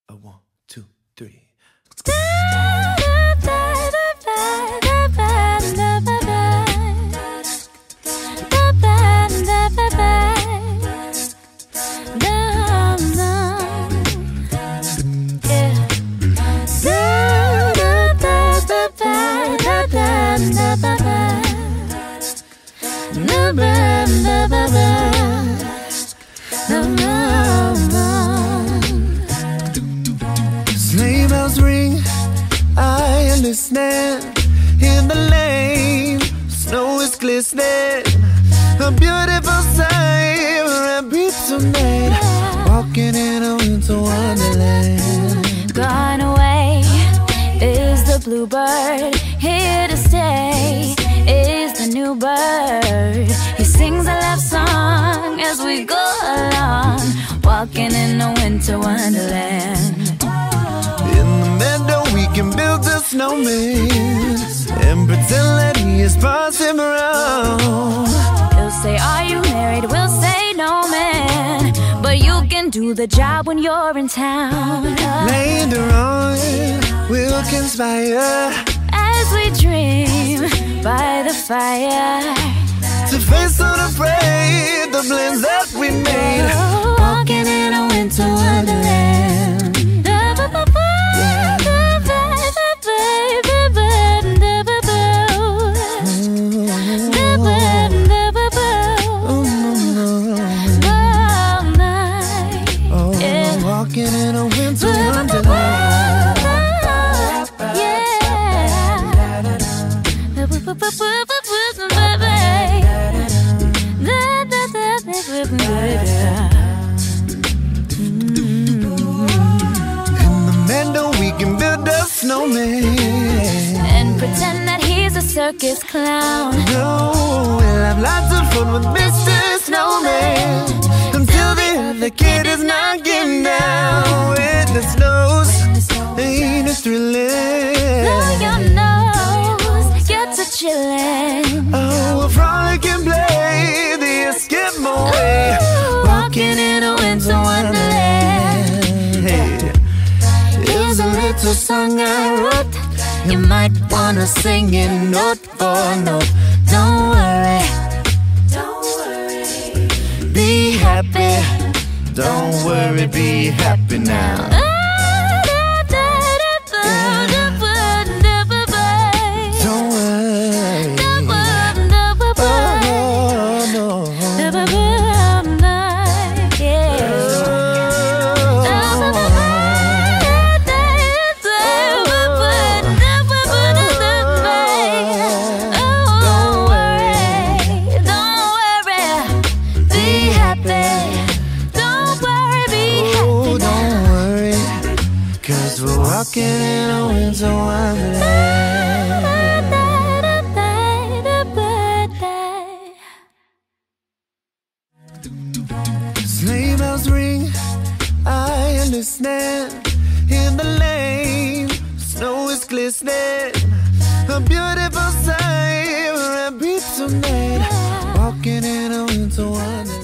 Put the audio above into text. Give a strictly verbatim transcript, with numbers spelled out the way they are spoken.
A one, two, three. Sleigh bells ring, I am listening. In the lane, snow is glistening. A beautiful sight, we're happy tonight. Walking in a winter wonderland. Gone away is the bluebird, here to stay is the new bird. He sings a love song as we go along, walking in a winter wonderland. In the meadow we can build a snowman and pretend that he is passing around. He'll say, are you married? We'll say, no man, but you can do the job when you're in town. Later on we'll conspire as we dream by the fire to face unafraid the plans that we made. Walking in a winter wonderland. Walking in a winter wonderland. In the meadow we can build a snowman and pretend that he's a circus clown. No, we'll have lots of fun with Mister Snowman until the other kid is knocking down. When the snows ain't it thrilling? Blow your nose, get to chillin'. Oh, we'll frolic and play the Eskimo way. Walking in a winter wonderland. Hey, here's a little song I wrote. You might wanna sing it note for note. Don't worry, don't worry, be happy. Don't worry, be happy now. Don't worry, oh no. We're walking in a winter wonderland. Sleigh bells ring, I am listening. In the lane, snow is glistening. A beautiful sight, we're happy tonight. Walking in a winter wonderland.